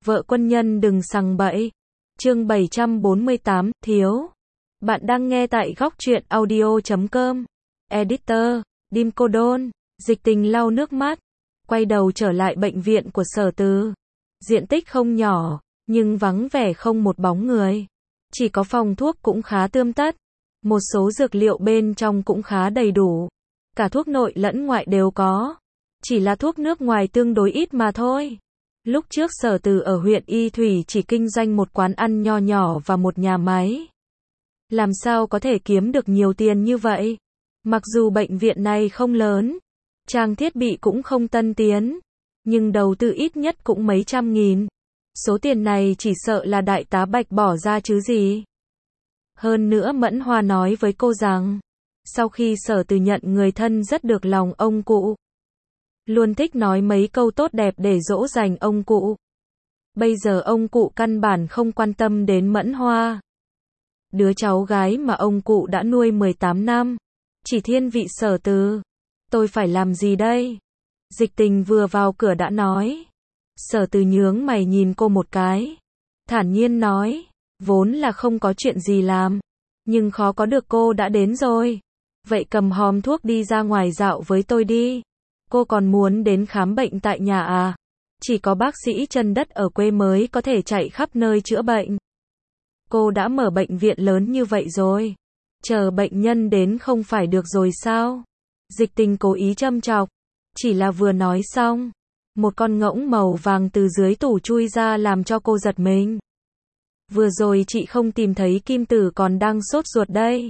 Vợ quân nhân đừng sằng bậy. Chương 748, thiếu. Bạn đang nghe tại góc truyện audio.com. Editor, Dim Cô Đôn. Dịch Tình lau nước mắt, quay đầu trở lại bệnh viện của Sở Từ. Diện tích không nhỏ, nhưng vắng vẻ không một bóng người. Chỉ có phòng thuốc cũng khá tươm tất. Một số dược liệu bên trong cũng khá đầy đủ. Cả thuốc nội lẫn ngoại đều có. Chỉ là thuốc nước ngoài tương đối ít mà thôi. Lúc trước Sở Từ ở huyện Y Thủy chỉ kinh doanh một quán ăn nho nhỏ và một nhà máy. Làm sao có thể kiếm được nhiều tiền như vậy? Mặc dù bệnh viện này không lớn, trang thiết bị cũng không tân tiến, nhưng đầu tư ít nhất cũng mấy trăm nghìn. Số tiền này chỉ sợ là đại tá Bạch bỏ ra chứ gì. Hơn nữa Mẫn Hoa nói với cô rằng, sau khi Sở Từ nhận người thân rất được lòng ông cụ. Luôn thích nói mấy câu tốt đẹp để dỗ dành ông cụ. Bây giờ ông cụ căn bản không quan tâm đến Mẫn Hoa. Đứa cháu gái mà ông cụ đã nuôi 18 năm. Chỉ thiên vị Sở Từ. Tôi phải làm gì đây? Dịch Tình vừa vào cửa đã nói. Sở Từ nhướng mày nhìn cô một cái. Thản nhiên nói. Vốn là không có chuyện gì làm. Nhưng khó có được cô đã đến rồi. Vậy cầm hòm thuốc đi ra ngoài dạo với tôi đi. Cô còn muốn đến khám bệnh tại nhà à? Chỉ có bác sĩ chân đất ở quê mới có thể chạy khắp nơi chữa bệnh. Cô đã mở bệnh viện lớn như vậy rồi. Chờ bệnh nhân đến không phải được rồi sao? Dịch Tình cố ý châm chọc. Chỉ là vừa nói xong, một con ngỗng màu vàng từ dưới tủ chui ra làm cho cô giật mình. Vừa rồi chị không tìm thấy Kim Tử còn đang sốt ruột đây.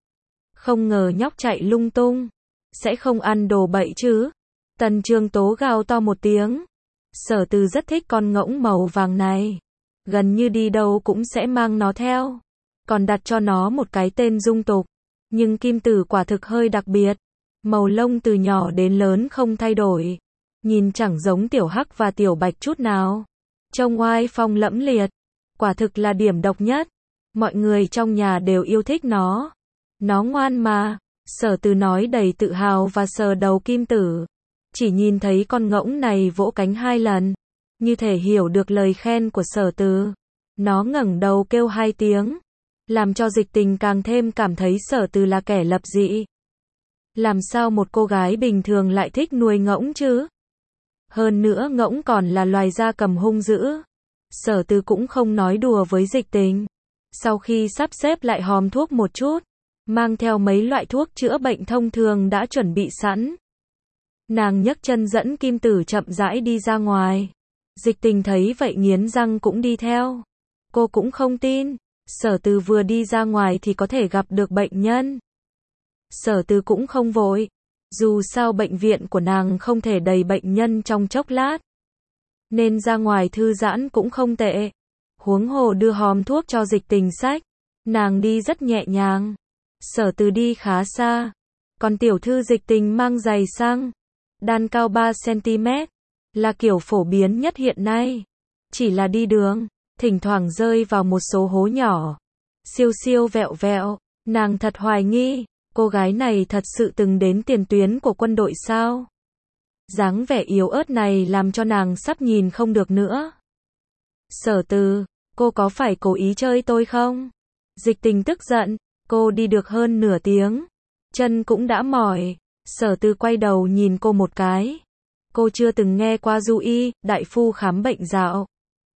Không ngờ nhóc chạy lung tung. Sẽ không ăn đồ bậy chứ? Tần Trường Tố gào to một tiếng. Sở Từ rất thích con ngỗng màu vàng này. Gần như đi đâu cũng sẽ mang nó theo. Còn đặt cho nó một cái tên dung tục. Nhưng Kim Tử quả thực hơi đặc biệt. Màu lông từ nhỏ đến lớn không thay đổi. Nhìn chẳng giống Tiểu Hắc và Tiểu Bạch chút nào. Trông oai phong lẫm liệt. Quả thực là điểm độc nhất. Mọi người trong nhà đều yêu thích nó. Nó ngoan mà. Sở Từ nói đầy tự hào và sờ đầu Kim Tử. Chỉ nhìn thấy con ngỗng này vỗ cánh 2 lần. Như thể hiểu được lời khen của Sở Từ. Nó ngẩng đầu kêu 2 tiếng. Làm cho Dịch Tình càng thêm cảm thấy Sở Từ là kẻ lập dị. Làm sao một cô gái bình thường lại thích nuôi ngỗng chứ? Hơn nữa ngỗng còn là loài gia cầm hung dữ. Sở Từ cũng không nói đùa với Dịch Tình. Sau khi sắp xếp lại hòm thuốc một chút, mang theo mấy loại thuốc chữa bệnh thông thường đã chuẩn bị sẵn. Nàng nhấc chân dẫn Kim Tử chậm rãi đi ra ngoài. Dịch Tình thấy vậy nghiến răng cũng đi theo. Cô cũng không tin, Sở Từ vừa đi ra ngoài thì có thể gặp được bệnh nhân. Sở Từ cũng không vội. Dù sao bệnh viện của nàng không thể đầy bệnh nhân trong chốc lát. Nên ra ngoài thư giãn cũng không tệ. Huống hồ đưa hòm thuốc cho Dịch Tình xách. Nàng đi rất nhẹ nhàng. Sở Từ đi khá xa. Còn tiểu thư Dịch Tình mang giày sang. Đan cao 3cm. Là kiểu phổ biến nhất hiện nay. Chỉ là đi đường, thỉnh thoảng rơi vào một số hố nhỏ. Siêu siêu vẹo vẹo. Nàng thật hoài nghi, cô gái này thật sự từng đến tiền tuyến của quân đội sao? Dáng vẻ yếu ớt này làm cho nàng sắp nhìn không được nữa. Sở Từ, cô có phải cố ý chơi tôi không? Dịch Tình tức giận, cô đi được hơn nửa tiếng. Chân cũng đã mỏi. Sở Từ quay đầu nhìn cô một cái. Cô chưa từng nghe qua Du Y, đại phu khám bệnh dạo.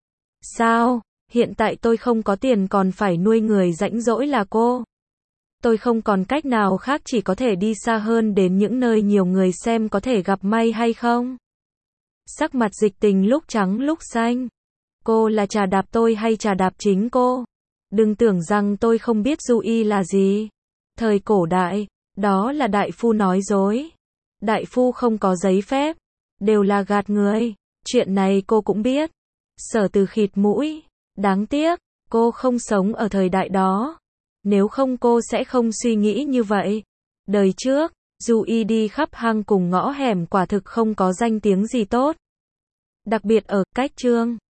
Sao? Hiện tại tôi không có tiền còn phải nuôi người rãnh rỗi là cô. Tôi không còn cách nào khác chỉ có thể đi xa hơn đến những nơi nhiều người xem có thể gặp may hay không. Sắc mặt Dịch Tình lúc trắng lúc xanh. Cô là trà đạp tôi hay trà đạp chính cô? Đừng tưởng rằng tôi không biết Du Y là gì. Thời cổ đại, đó là đại phu nói dối. Đại phu không có giấy phép. Đều là gạt người. Chuyện này cô cũng biết. Sở Từ khịt mũi. Đáng tiếc, cô không sống ở thời đại đó. Nếu không cô sẽ không suy nghĩ như vậy. Đời trước, Du Y đi khắp hang cùng ngõ hẻm quả thực không có danh tiếng gì tốt. Đặc biệt ở cách Trương.